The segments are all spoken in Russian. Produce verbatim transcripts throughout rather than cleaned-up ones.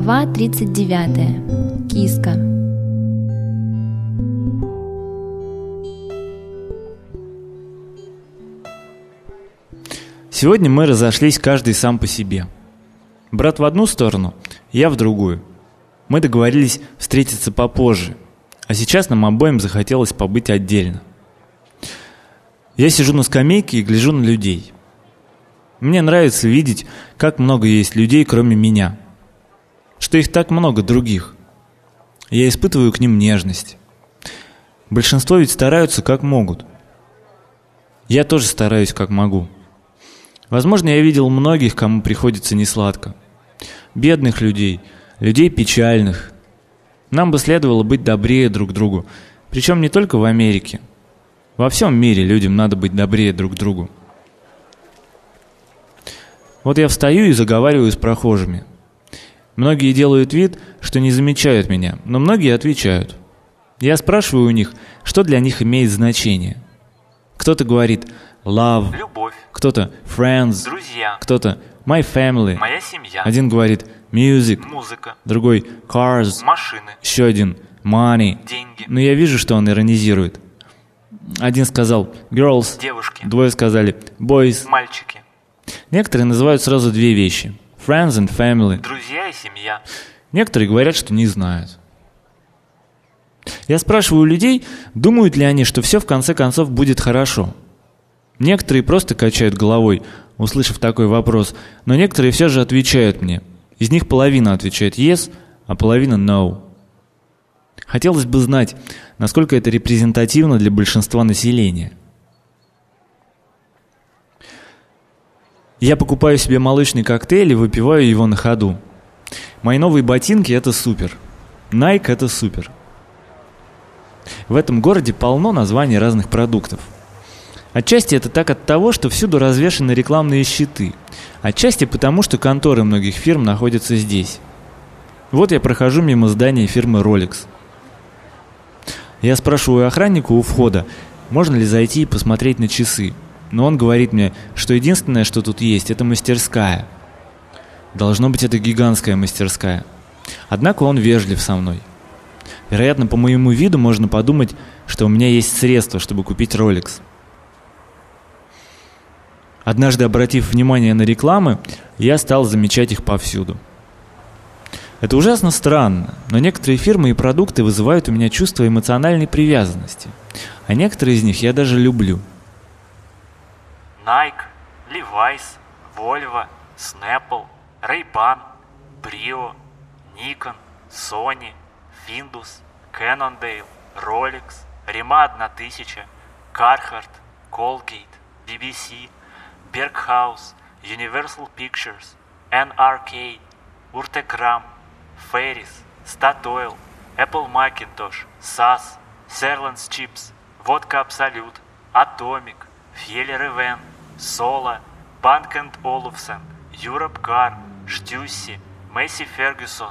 Глава тридцать девятая. Киска. Сегодня мы разошлись каждый сам по себе. Брат в одну сторону, я в другую. Мы договорились встретиться попозже, а сейчас нам обоим захотелось побыть отдельно. Я сижу на скамейке и гляжу на людей. Мне нравится видеть, как много есть людей, кроме меня. Что их так много других. Я испытываю к ним нежность. Большинство ведь стараются как могут. Я тоже стараюсь как могу. Возможно, я видел многих, кому приходится несладко. Бедных людей, людей печальных. Нам бы следовало быть добрее друг другу. Причем не только в Америке. Во всем мире людям надо быть добрее друг другу. Вот я встаю и заговариваю с прохожими. Многие делают вид, что не замечают меня, но многие отвечают. Я спрашиваю у них, что для них имеет значение. Кто-то говорит «love», любовь, кто-то «friends», друзья, кто-то «my family». моя семья, Один говорит «music», музыка, другой «cars», машины, еще один «money». деньги, Но я вижу, что он иронизирует. Один сказал «girls», девушки, двое сказали «boys». мальчики, Некоторые называют сразу две вещи – friends and family. друзья и семья. Некоторые говорят, что не знают. Я спрашиваю у людей, думают ли они, что все в конце концов будет хорошо. Некоторые просто качают головой, услышав такой вопрос, но некоторые все же отвечают мне. Из них половина отвечает yes, а половина no. Хотелось бы знать, насколько это репрезентативно для большинства населения. Я покупаю себе молочный коктейль и выпиваю его на ходу. Мои новые ботинки – это супер. Nike – это супер. В этом городе полно названий разных продуктов. Отчасти это так от того, что всюду развешаны рекламные щиты. Отчасти потому, что конторы многих фирм находятся здесь. Вот я прохожу мимо здания фирмы Rolex. Я спрашиваю охранника у входа, можно ли зайти и посмотреть на часы. Но он говорит мне, что единственное, что тут есть, это мастерская. Должно быть, это гигантская мастерская. Однако он вежлив со мной. Вероятно, по моему виду можно подумать, что у меня есть средства, чтобы купить Rolex. Однажды, обратив внимание на рекламы, я стал замечать их повсюду. Это ужасно странно, но некоторые фирмы и продукты вызывают у меня чувство эмоциональной привязанности, а некоторые из них я даже люблю. Nike, Levi's, Volvo, Snapple, Ray-Ban, Brio, Nikon, Sony, Findus, Cannondale, Rolex, Rema тысяча, Carhartt, Colgate, би би си, Berghaus, Universal Pictures, эн ар кей, Urtekram, Ferris, Statoil, Apple Macintosh, сас, Serlens Chips, Водка Absolut, Atomic, Fjällräven, Sola, Bank энд Olufsen, Europe Car, Штюсси, Месси Фергюсон.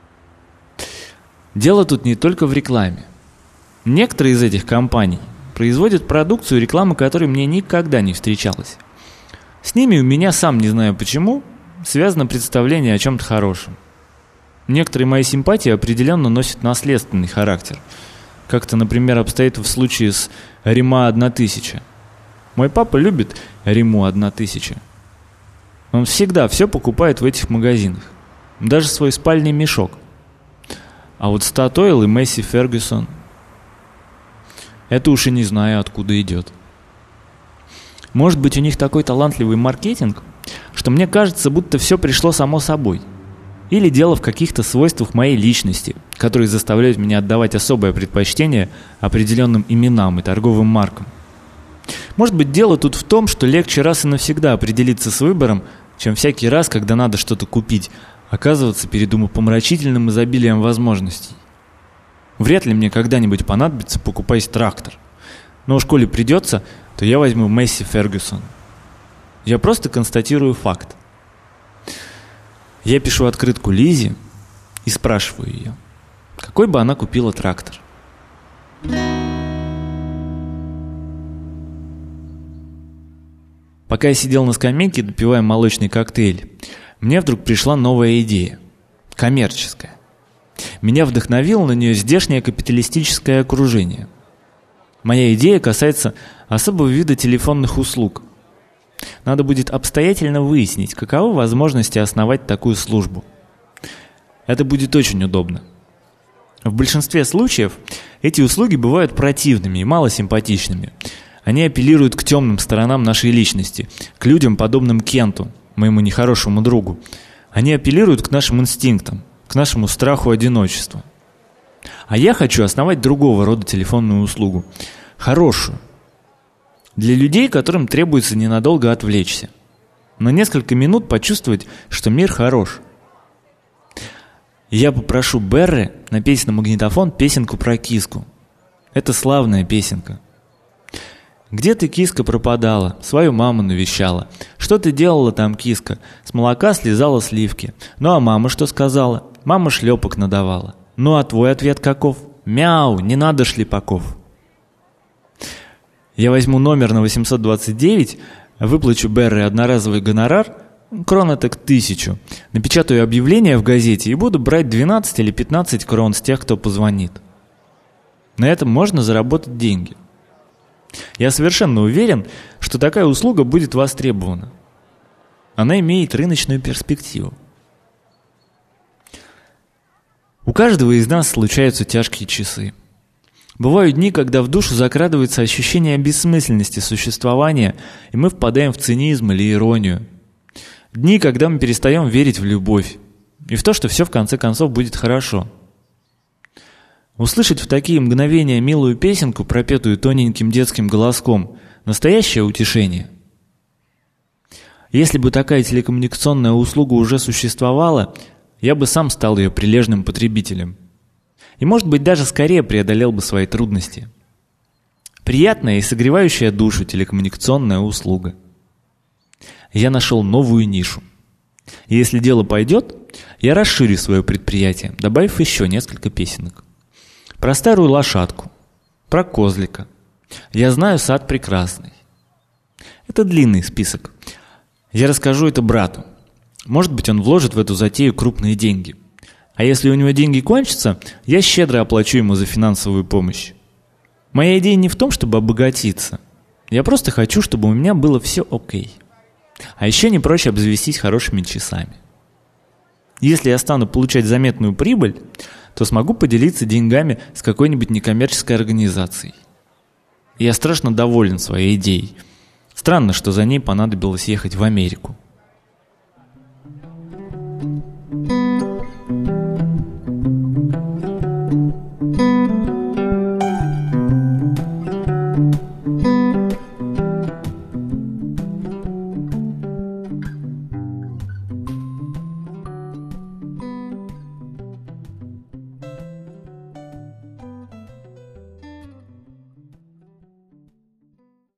Дело тут не только в рекламе. Некоторые из этих компаний производят продукцию, реклама которой мне никогда не встречалась. С ними у меня, сам не знаю почему, связано представление о чем-то хорошем. Некоторые мои симпатии определенно носят наследственный характер. Как-то, например, обстоит в случае с Rema тысяча. Мой папа любит Rema тысяча. Он всегда все покупает в этих магазинах. Даже свой спальный мешок. А вот Statoil и Месси Фергюсон — это уж и не знаю, откуда идет. Может быть, у них такой талантливый маркетинг, что мне кажется, будто все пришло само собой. Или дело в каких-то свойствах моей личности, которые заставляют меня отдавать особое предпочтение определенным именам и торговым маркам. Может быть, дело тут в том, что легче раз и навсегда определиться с выбором, чем всякий раз, когда надо что-то купить, оказываться перед умопомрачительным изобилием возможностей. Вряд ли мне когда-нибудь понадобится покупать трактор. Но уж коли придется, то я возьму Месси Фергюсон. Я просто констатирую факт. Я пишу открытку Лизе и спрашиваю ее, какой бы она купила трактор. Пока я сидел на скамейке, допивая молочный коктейль, мне вдруг пришла новая идея. коммерческая. Меня вдохновило на нее здешнее капиталистическое окружение. Моя идея касается особого вида телефонных услуг. Надо будет обстоятельно выяснить, каковы возможности основать такую службу. Это будет очень удобно. В большинстве случаев эти услуги бывают противными и малосимпатичными. Они апеллируют к темным сторонам нашей личности, к людям, подобным Кенту, моему нехорошему другу. Они апеллируют к нашим инстинктам, к нашему страху одиночества. А я хочу основать другого рода телефонную услугу, хорошую, для людей, которым требуется ненадолго отвлечься, на несколько минут почувствовать, что мир хорош. Я попрошу Берри напеть на магнитофон песенку про киску. Это славная песенка. Где ты, киска, пропадала? Свою маму навещала. Что ты делала там, киска? С молока слезала сливки. Ну а мама что сказала? Мама шлепок надавала. Ну а твой ответ каков? Мяу, не надо шлепаков. Я возьму номер на восемьсот двадцать девять, выплачу Берри одноразовый гонорар, крон так тысячу, напечатаю объявление в газете и буду брать двенадцать или пятнадцать крон с тех, кто позвонит. На этом можно заработать деньги. Я совершенно уверен, что такая услуга будет востребована. Она имеет рыночную перспективу. У каждого из нас случаются тяжкие часы. Бывают дни, когда в душу закрадывается ощущение бессмысленности существования, и мы впадаем в цинизм или иронию. Дни, когда мы перестаем верить в любовь и в то, что все в конце концов будет хорошо. Услышать в такие мгновения милую песенку, пропетую тоненьким детским голоском, настоящее утешение. Если бы такая телекоммуникационная услуга уже существовала, я бы сам стал ее прилежным потребителем. И, может быть, даже скорее преодолел бы свои трудности. Приятная и согревающая душу телекоммуникационная услуга. Я нашел новую нишу. И если дело пойдет, я расширю свое предприятие, добавив еще несколько песенок. Про старую лошадку, про козлика. Я знаю сад прекрасный. Это длинный список. Я расскажу это брату. Может быть, он вложит в эту затею крупные деньги. А если у него деньги кончатся, я щедро оплачу ему за финансовую помощь. Моя идея не в том, чтобы обогатиться. Я просто хочу, чтобы у меня было все окей. А еще не проще обзавестись хорошими часами. Если я стану получать заметную прибыль, то смогу поделиться деньгами с какой-нибудь некоммерческой организацией. Я страшно доволен своей идеей. Странно, что за ней понадобилось ехать в Америку.